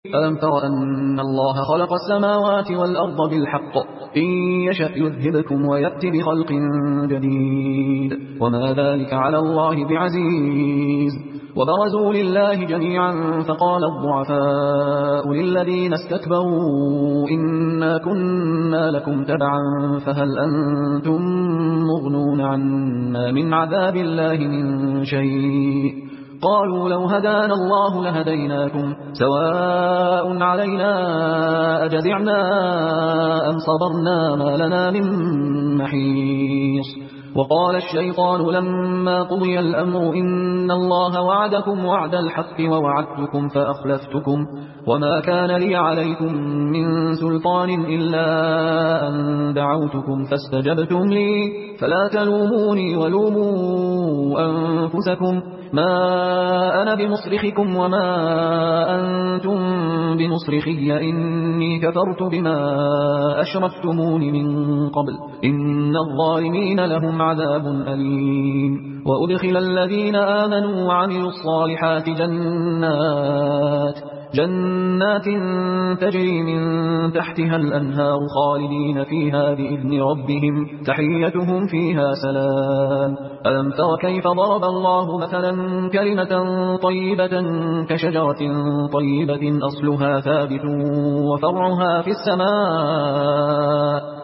ألم تر أن الله خلق السماوات والأرض بالحق إن يشأ يذهبكم ويأتي بخلق جديد وما ذلك على الله بعزيز وبرزوا لله جميعا فقال الضعفاء للذين استكبروا إنا كنا لكم تبعا فهل أنتم مغنون عنا من عذاب الله من شيء قالوا لو هدانا الله لهديناكم سواء علينا أجزعنا أم صبرنا ما لنا من محيص وقال الشيطان لما قضي الأمر إن الله وعدكم وعد الحق ووعدتكم فأخلفتكم وما كان لي عليكم من سلطان إلا أن دعوتكم فاستجبتم لي فلا تلوموني ولوموا أنفسكم ما أنا بمصرخكم وما أنتم بمصرخي إني كفرت بما أشركتمون من قبل إن الظالمين لهم عذاب أليم وأدخل الذين آمنوا وعملوا الصالحات جنات تجري من تحتها الأنهار خالدين فيها بإذن ربهم تحيتهم فيها سلام ألم تر كيف ضرب الله مثلا كلمة طيبة كشجرة طيبة أصلها ثابت وفرعها في السماء